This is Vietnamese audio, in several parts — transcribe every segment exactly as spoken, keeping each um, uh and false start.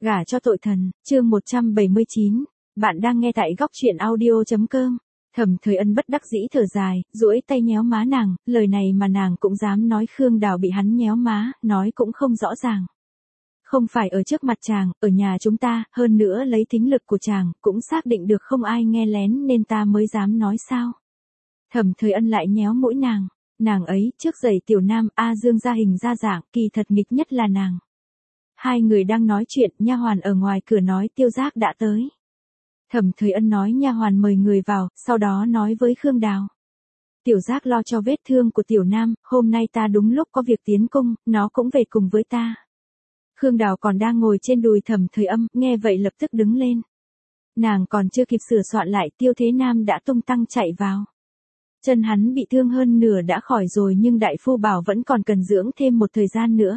Gả cho tội thần, chương một trăm bảy mươi chín. Bạn đang nghe tại góc truyện audio.com. Thẩm Thời Ân bất đắc dĩ thở dài, duỗi tay nhéo má nàng, lời này mà nàng cũng dám nói. Khương Đào bị hắn nhéo má, nói cũng không rõ ràng. Không phải ở trước mặt chàng, ở nhà chúng ta, hơn nữa lấy thính lực của chàng, cũng xác định được không ai nghe lén nên ta mới dám nói sao. Thẩm Thời Ân lại nhéo mũi nàng, nàng ấy, trước giày tiểu nam, A Dương ra hình ra dạng, kỳ thật nghịch nhất là nàng. Hai người đang nói chuyện, nha hoàn ở ngoài cửa nói Tiêu Giác đã tới. Thẩm Thời Ân nói nha hoàn mời người vào, sau đó nói với Khương Đào. Tiểu Giác lo cho vết thương của tiểu nam, hôm nay ta đúng lúc có việc tiến cung, nó cũng về cùng với ta. Khương Đào còn đang ngồi trên đùi Thẩm Thời Ân, nghe vậy lập tức đứng lên. Nàng còn chưa kịp sửa soạn lại, Tiêu Thế Nam đã tung tăng chạy vào. Chân hắn bị thương hơn nửa đã khỏi rồi nhưng đại phu bảo vẫn còn cần dưỡng thêm một thời gian nữa.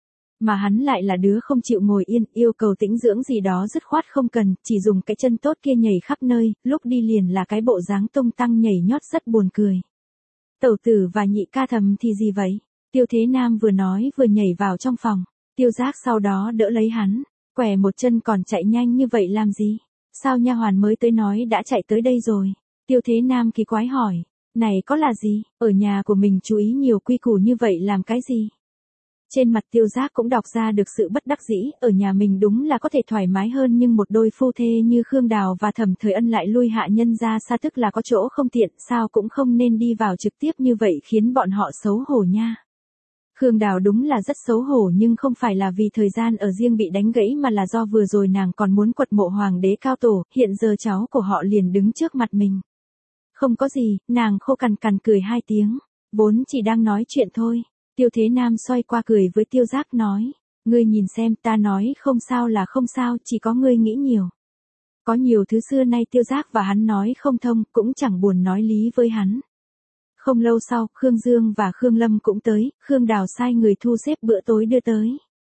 Mà hắn lại là đứa không chịu ngồi yên, yêu cầu tĩnh dưỡng gì đó dứt khoát không cần, chỉ dùng cái chân tốt kia nhảy khắp nơi, lúc đi liền là cái bộ dáng tung tăng nhảy nhót rất buồn cười. Tẩu tử và nhị ca thầm thì gì vậy? Tiêu Thế Nam vừa nói vừa nhảy vào trong phòng, Tiêu Giác sau đó đỡ lấy hắn, quẻ một chân còn chạy nhanh như vậy làm gì? Sao nha hoàn mới tới nói đã chạy tới đây rồi? Tiêu Thế Nam kỳ quái hỏi, này có là gì, ở nhà của mình chú ý nhiều quy củ như vậy làm cái gì? Trên mặt Tiêu Giác cũng đọc ra được sự bất đắc dĩ, ở nhà mình đúng là có thể thoải mái hơn nhưng một đôi phu thê như Khương Đào và Thẩm Thời Ân lại lui hạ nhân ra xa tức là có chỗ không tiện, sao cũng không nên đi vào trực tiếp như vậy khiến bọn họ xấu hổ nha. Khương Đào đúng là rất xấu hổ nhưng không phải là vì thời gian ở riêng bị đánh gãy mà là do vừa rồi nàng còn muốn quật mộ hoàng đế cao tổ, hiện giờ cháu của họ liền đứng trước mặt mình. Không có gì, nàng khô cằn cằn cười hai tiếng, vốn chỉ đang nói chuyện thôi. Tiêu Thế Nam xoay qua cười với Tiêu Giác nói, ngươi nhìn xem ta nói không sao là không sao, chỉ có ngươi nghĩ nhiều. Có nhiều thứ xưa nay Tiêu Giác và hắn nói không thông, cũng chẳng buồn nói lý với hắn. Không lâu sau, Khương Dương và Khương Lâm cũng tới, Khương Đào sai người thu xếp bữa tối đưa tới.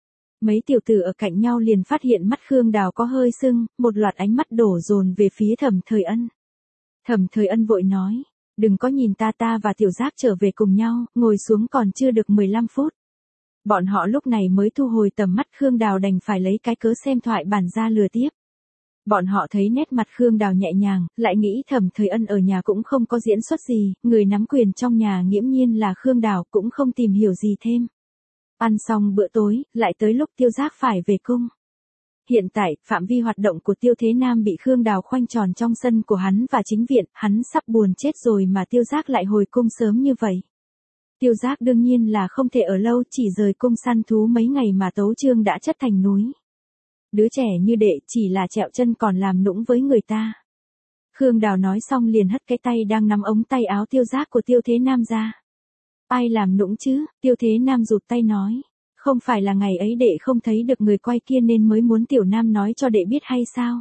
Mấy tiểu tử ở cạnh nhau liền phát hiện mắt Khương Đào có hơi sưng, một loạt ánh mắt đổ dồn về phía Thẩm Thời Ân. Thẩm Thời Ân vội nói, đừng có nhìn ta ta và Tiểu Giác trở về cùng nhau, ngồi xuống còn chưa được mười lăm phút. Bọn họ lúc này mới thu hồi tầm mắt, Khương Đào đành phải lấy cái cớ xem thoại bản ra lừa tiếp. Bọn họ thấy nét mặt Khương Đào nhẹ nhàng, lại nghĩ Thẩm Thời Ân ở nhà cũng không có diễn xuất gì, người nắm quyền trong nhà nghiễm nhiên là Khương Đào, cũng không tìm hiểu gì thêm. Ăn xong bữa tối, lại tới lúc Tiêu Giác phải về cung. Hiện tại, phạm vi hoạt động của Tiêu Thế Nam bị Khương Đào khoanh tròn trong sân của hắn và chính viện, hắn sắp buồn chết rồi mà Tiêu Giác lại hồi cung sớm như vậy. Tiêu Giác đương nhiên là không thể ở lâu, chỉ rời cung săn thú mấy ngày mà tấu chương đã chất thành núi. Đứa trẻ như đệ chỉ là trẹo chân còn làm nũng với người ta. Khương Đào nói xong liền hất cái tay đang nắm ống tay áo Tiêu Giác của Tiêu Thế Nam ra. Ai làm nũng chứ? Tiêu Thế Nam rụt tay nói. Không phải là ngày ấy đệ không thấy được người quay kia nên mới muốn Tiểu Nam nói cho đệ biết hay sao?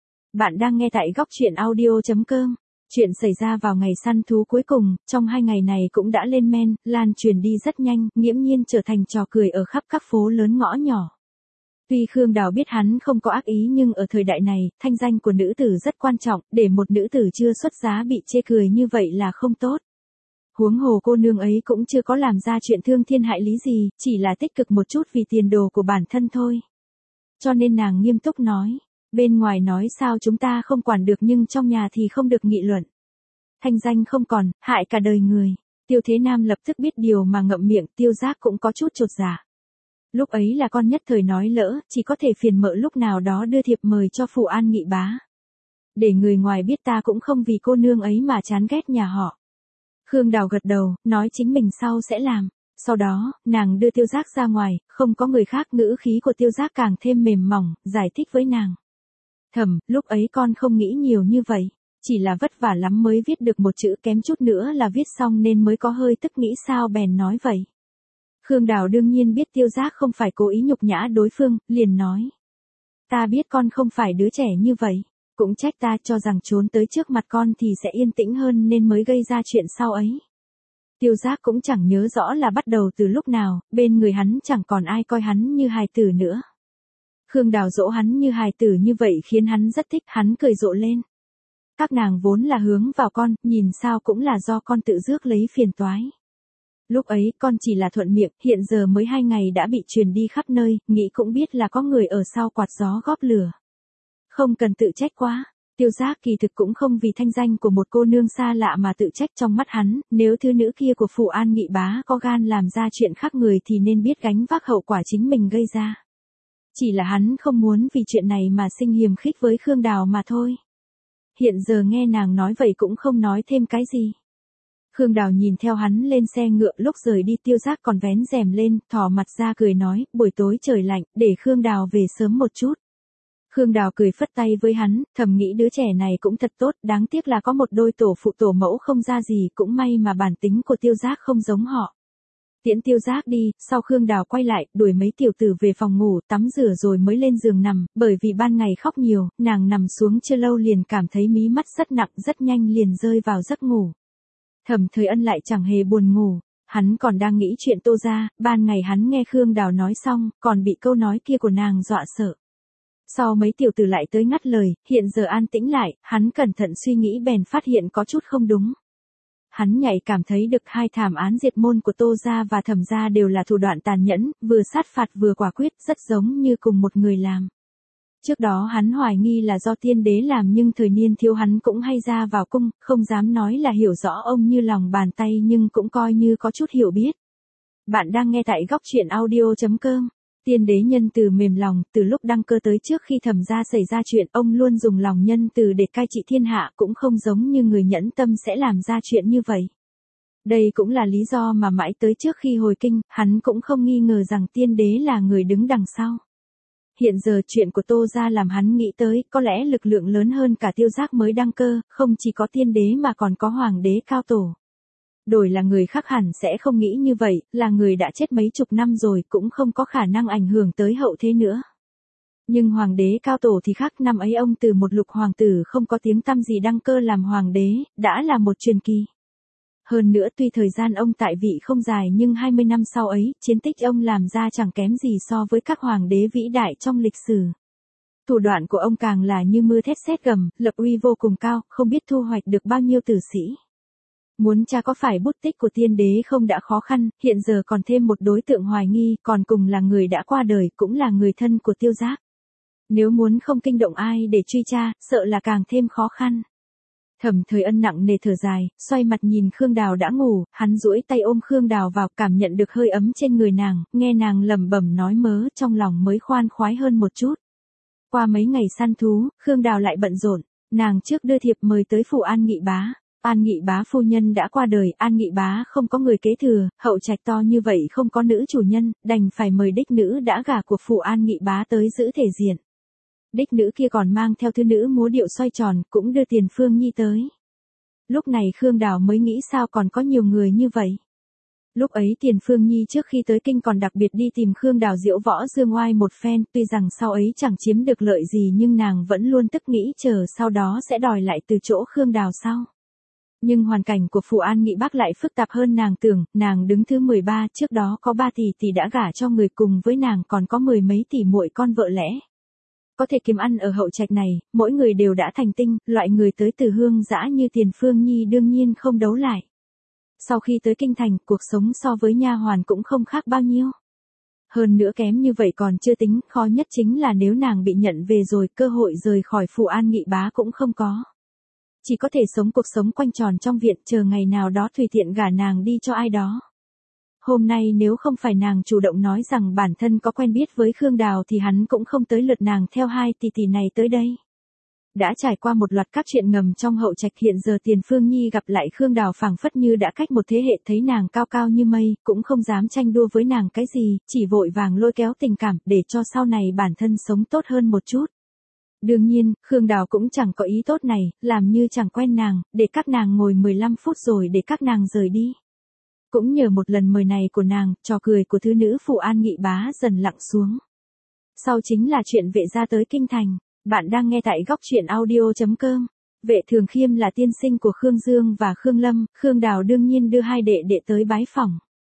Bạn đang nghe tại góc truyện audio.com. Chuyện xảy ra vào ngày săn thú cuối cùng, trong hai ngày này cũng đã lên men, lan truyền đi rất nhanh, nghiễm nhiên trở thành trò cười ở khắp các phố lớn ngõ nhỏ. Tuy Khương Đào biết hắn không có ác ý nhưng ở thời đại này, thanh danh của nữ tử rất quan trọng, để một nữ tử chưa xuất giá bị chê cười như vậy là không tốt. Huống hồ cô nương ấy cũng chưa có làm ra chuyện thương thiên hại lý gì, chỉ là tích cực một chút vì tiền đồ của bản thân thôi. Cho nên nàng nghiêm túc nói, bên ngoài nói sao chúng ta không quản được nhưng trong nhà thì không được nghị luận. Thanh danh không còn, hại cả đời người. Tiêu Thế Nam lập tức biết điều mà ngậm miệng, Tiêu Giác cũng có chút chột dạ. Lúc ấy là con nhất thời nói lỡ, chỉ có thể phiền mợ lúc nào đó đưa thiệp mời cho Phù An Nghị bá. Để người ngoài biết ta cũng không vì cô nương ấy mà chán ghét nhà họ. Khương Đào gật đầu, nói chính mình sau sẽ làm. Sau đó, nàng đưa Tiêu Giác ra ngoài, không có người khác, ngữ khí của Tiêu Giác càng thêm mềm mỏng, giải thích với nàng. Thầm, lúc ấy con không nghĩ nhiều như vậy, chỉ là vất vả lắm mới viết được một chữ, kém chút nữa là viết xong nên mới có hơi tức, nghĩ sao bèn nói vậy. Khương Đào đương nhiên biết Tiêu Giác không phải cố ý nhục nhã đối phương, liền nói. Ta biết con không phải đứa trẻ như vậy. Cũng trách ta cho rằng trốn tới trước mặt con thì sẽ yên tĩnh hơn nên mới gây ra chuyện sau ấy. Tiêu Giác cũng chẳng nhớ rõ là bắt đầu từ lúc nào, bên người hắn chẳng còn ai coi hắn như hài tử nữa. Khương Đào dỗ hắn như hài tử như vậy khiến hắn rất thích, hắn cười rộ lên. Các nàng vốn là hướng vào con, nhìn sao cũng là do con tự rước lấy phiền toái. Lúc ấy con chỉ là thuận miệng, hiện giờ mới hai ngày đã bị truyền đi khắp nơi, nghĩ cũng biết là có người ở sau quạt gió góp lửa. Không cần tự trách quá. Tiêu Giác kỳ thực cũng không vì thanh danh của một cô nương xa lạ mà tự trách trong mắt hắn, nếu thứ nữ kia của Phụ An Nghị Bá có gan làm ra chuyện khác người thì nên biết gánh vác hậu quả chính mình gây ra. Chỉ là hắn không muốn vì chuyện này mà sinh hiềm khích với Khương Đào mà thôi. Hiện giờ nghe nàng nói vậy cũng không nói thêm cái gì. Khương Đào nhìn theo hắn lên xe ngựa, lúc rời đi Tiêu Giác còn vén rèm lên, thò mặt ra cười nói, buổi tối trời lạnh, để Khương Đào về sớm một chút. Khương Đào cười phất tay với hắn, thầm nghĩ đứa trẻ này cũng thật tốt, đáng tiếc là có một đôi tổ phụ tổ mẫu không ra gì, cũng may mà bản tính của Tiêu Giác không giống họ. Tiễn Tiêu Giác đi, sau Khương Đào quay lại, đuổi mấy tiểu tử về phòng ngủ, tắm rửa rồi mới lên giường nằm, bởi vì ban ngày khóc nhiều, nàng nằm xuống chưa lâu liền cảm thấy mí mắt rất nặng, rất nhanh liền rơi vào giấc ngủ. Thẩm Thời Ân lại chẳng hề buồn ngủ, hắn còn đang nghĩ chuyện Tô gia, ban ngày hắn nghe Khương Đào nói xong, còn bị câu nói kia của nàng dọa sợ. Sau mấy tiểu tử lại tới ngắt lời, hiện giờ an tĩnh lại, hắn cẩn thận suy nghĩ bèn phát hiện có chút không đúng. Hắn nhạy cảm thấy được hai thảm án diệt môn của Tô gia và Thẩm gia đều là thủ đoạn tàn nhẫn, vừa sát phạt vừa quả quyết, rất giống như cùng một người làm. Trước đó hắn hoài nghi là do tiên đế làm nhưng thời niên thiếu hắn cũng hay ra vào cung, không dám nói là hiểu rõ ông như lòng bàn tay nhưng cũng coi như có chút hiểu biết. Bạn đang nghe tại góc truyện audio chấm com. Tiên đế nhân từ mềm lòng, từ lúc đăng cơ tới trước khi Thẩm gia xảy ra chuyện, ông luôn dùng lòng nhân từ để cai trị thiên hạ, cũng không giống như người nhẫn tâm sẽ làm ra chuyện như vậy. Đây cũng là lý do mà mãi tới trước khi hồi kinh, hắn cũng không nghi ngờ rằng tiên đế là người đứng đằng sau. Hiện giờ chuyện của Tô gia làm hắn nghĩ tới, có lẽ lực lượng lớn hơn cả Tiêu Giác mới đăng cơ, không chỉ có tiên đế mà còn có hoàng đế cao tổ. Đổi là người khác hẳn sẽ không nghĩ như vậy, là người đã chết mấy chục năm rồi cũng không có khả năng ảnh hưởng tới hậu thế nữa. Nhưng hoàng đế cao tổ thì khác, năm ấy ông từ một lục hoàng tử không có tiếng tăm gì đăng cơ làm hoàng đế, đã là một truyền kỳ. Hơn nữa tuy thời gian ông tại vị không dài nhưng hai mươi năm sau ấy, chiến tích ông làm ra chẳng kém gì so với các hoàng đế vĩ đại trong lịch sử. Thủ đoạn của ông càng là như mưa thét sét gầm, lập uy vô cùng cao, không biết thu hoạch được bao nhiêu tử sĩ. Muốn tra có phải bút tích của tiên đế không đã khó khăn, hiện giờ còn thêm một đối tượng hoài nghi, còn cùng là người đã qua đời, cũng là người thân của Tiêu Giác. Nếu muốn không kinh động ai để truy tra, sợ là càng thêm khó khăn. Thẩm Thời Ân nặng nề thở dài, xoay mặt nhìn Khương Đào đã ngủ, hắn duỗi tay ôm Khương Đào vào, cảm nhận được hơi ấm trên người nàng, nghe nàng lẩm bẩm nói mớ, trong lòng mới khoan khoái hơn một chút. Qua mấy ngày săn thú, Khương Đào lại bận rộn, nàng trước đưa thiệp mời tới phủ An Nghị Bá. An Nghị Bá phu nhân đã qua đời, An Nghị Bá không có người kế thừa, hậu trạch to như vậy không có nữ chủ nhân, đành phải mời đích nữ đã gả của phủ An Nghị Bá tới giữ thể diện. Đích nữ kia còn mang theo thứ nữ múa điệu xoay tròn, cũng đưa Tiền Phương Nhi tới. Lúc này Khương Đào mới nghĩ sao còn có nhiều người như vậy. Lúc ấy Tiền Phương Nhi trước khi tới kinh còn đặc biệt đi tìm Khương Đào diễu võ dương oai một phen, tuy rằng sau ấy chẳng chiếm được lợi gì nhưng nàng vẫn luôn tức nghĩ chờ sau đó sẽ đòi lại từ chỗ Khương Đào sau. Nhưng hoàn cảnh của phủ An Nghị Bắc lại phức tạp hơn nàng tưởng, nàng đứng thứ mười ba, trước đó có ba tỷ tỷ đã gả cho người, cùng với nàng còn có mười mấy tỷ muội con vợ lẽ. Có thể kiếm ăn ở hậu trạch này, mỗi người đều đã thành tinh, loại người tới từ hương dã như Tiền Phương Nhi đương nhiên không đấu lại. Sau khi tới kinh thành, cuộc sống so với nha hoàn cũng không khác bao nhiêu. Hơn nữa kém như vậy còn chưa tính, khó nhất chính là nếu nàng bị nhận về rồi, cơ hội rời khỏi phủ An Nghị Bá cũng không có. Chỉ có thể sống cuộc sống quanh tròn trong viện, chờ ngày nào đó tùy tiện gả nàng đi cho ai đó. Hôm nay nếu không phải nàng chủ động nói rằng bản thân có quen biết với Khương Đào thì hắn cũng không tới lượt nàng theo hai tỷ tỷ này tới đây. Đã trải qua một loạt các chuyện ngầm trong hậu trạch, hiện giờ Tiền Phương Nhi gặp lại Khương Đào phảng phất như đã cách một thế hệ, thấy nàng cao cao như mây, cũng không dám tranh đua với nàng cái gì, chỉ vội vàng lôi kéo tình cảm để cho sau này bản thân sống tốt hơn một chút. Đương nhiên, Khương Đào cũng chẳng có ý tốt này, làm như chẳng quen nàng, để các nàng ngồi mười lăm phút rồi để các nàng rời đi. Cũng nhờ một lần mời này của nàng, trò cười của thứ nữ phủ An Nghị Bá dần lặng xuống. Sau chính là chuyện vệ gia tới kinh thành. Bạn đang nghe tại góc truyện audio chấm com. Vệ Thường Khiêm là tiên sinh của Khương Dương và Khương Lâm, Khương Đào đương nhiên đưa hai đệ đệ tới bái phỏng.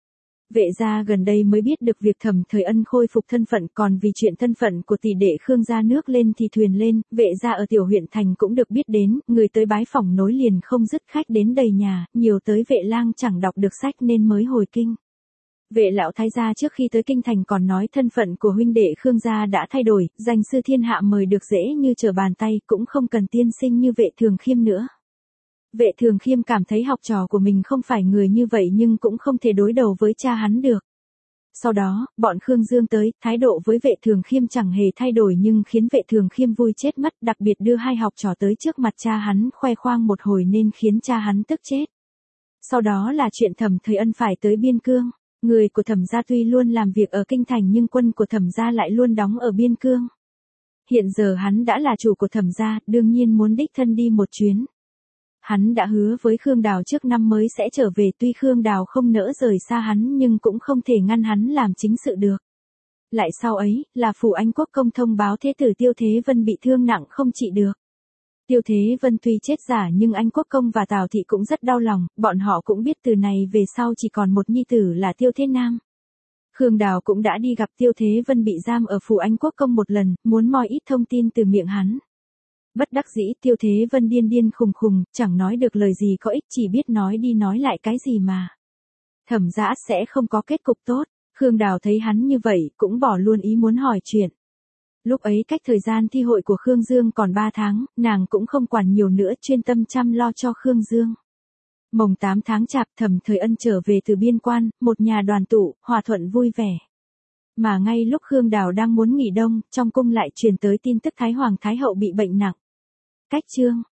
Vệ gia gần đây mới biết được việc Thẩm Thời Ân khôi phục thân phận, còn vì chuyện thân phận của tỷ đệ Khương gia nước lên thì thuyền lên, vệ gia ở tiểu huyện thành cũng được biết đến, người tới bái phỏng nối liền không dứt, khách đến đầy nhà, nhiều tới Vệ Lang chẳng đọc được sách nên mới hồi kinh. Vệ lão thái gia trước khi tới kinh thành còn nói thân phận của huynh đệ Khương gia đã thay đổi, danh sư thiên hạ mời được dễ như trở bàn tay, cũng không cần tiên sinh như Vệ Thường Khiêm nữa. Vệ Thường Khiêm cảm thấy học trò của mình không phải người như vậy nhưng cũng không thể đối đầu với cha hắn được. Sau đó, bọn Khương Dương tới, thái độ với Vệ Thường Khiêm chẳng hề thay đổi nhưng khiến Vệ Thường Khiêm vui chết mất, đặc biệt đưa hai học trò tới trước mặt cha hắn khoe khoang một hồi nên khiến cha hắn tức chết. Sau đó là chuyện Thẩm Thời Ân phải tới biên cương. Người của Thẩm gia tuy luôn làm việc ở kinh thành nhưng quân của Thẩm gia lại luôn đóng ở biên cương. Hiện giờ hắn đã là chủ của Thẩm gia, đương nhiên muốn đích thân đi một chuyến. Hắn đã hứa với Khương Đào trước năm mới sẽ trở về, tuy Khương Đào không nỡ rời xa hắn nhưng cũng không thể ngăn hắn làm chính sự được. Lại sau ấy, là Phủ Anh Quốc công thông báo thế tử Tiêu Thế Vân bị thương nặng không trị được. Tiêu Thế Vân tuy chết giả nhưng Anh Quốc công và Tào Thị cũng rất đau lòng, bọn họ cũng biết từ này về sau chỉ còn một nhi tử là Tiêu Thế Nam. Khương Đào cũng đã đi gặp Tiêu Thế Vân bị giam ở Phủ Anh Quốc công một lần, muốn moi ít thông tin từ miệng hắn. Bất đắc dĩ Tiêu Thế Vân điên điên khùng khùng, chẳng nói được lời gì có ích, chỉ biết nói đi nói lại cái gì mà. Thẩm gia sẽ không có kết cục tốt, Khương Đào thấy hắn như vậy, cũng bỏ luôn ý muốn hỏi chuyện. Lúc ấy cách thời gian thi hội của Khương Dương còn ba tháng, nàng cũng không quản nhiều nữa, chuyên tâm chăm lo cho Khương Dương. Mồng tám tháng Chạp, Thẩm Thời Ân trở về từ biên quan, một nhà đoàn tụ, hòa thuận vui vẻ. Mà ngay lúc Khương Đào đang muốn nghỉ đông, trong cung lại truyền tới tin tức Thái Hoàng Thái Hậu bị bệnh nặng. Cách chương